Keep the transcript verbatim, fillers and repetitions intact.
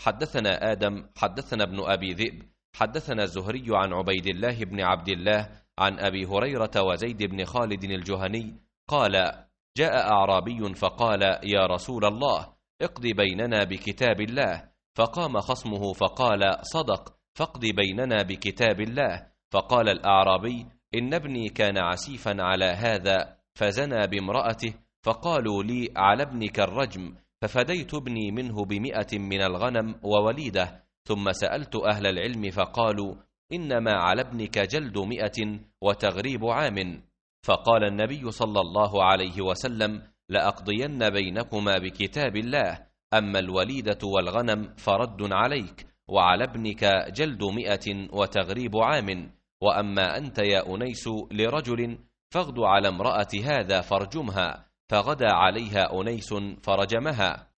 حدثنا آدم حدثنا ابن أبي ذئب حدثنا الزهري عن عبيد الله بن عبد الله عن أبي هريرة وزيد بن خالد الجهني قال: جاء أعرابي فقال: يا رسول الله، اقض بيننا بكتاب الله. فقام خصمه فقال: صدق، فاقض بيننا بكتاب الله. فقال الأعرابي: إن ابني كان عسيفا على هذا فزنى بامرأته، فقالوا لي: على ابنك الرجم، ففديت ابني منه بمئة من الغنم ووليده. ثم سألت أهل العلم فقالوا: إنما على ابنك جلد مئة وتغريب عام. فقال النبي صلى الله عليه وسلم: لأقضين بينكما بكتاب الله، أما الوليدة والغنم فرد عليك، وعلى ابنك جلد مئة وتغريب عام. وأما أنت يا أنيس لرجل فاغد على امرأة هذا فارجمها. فغدا عليها أنيس فرجمها.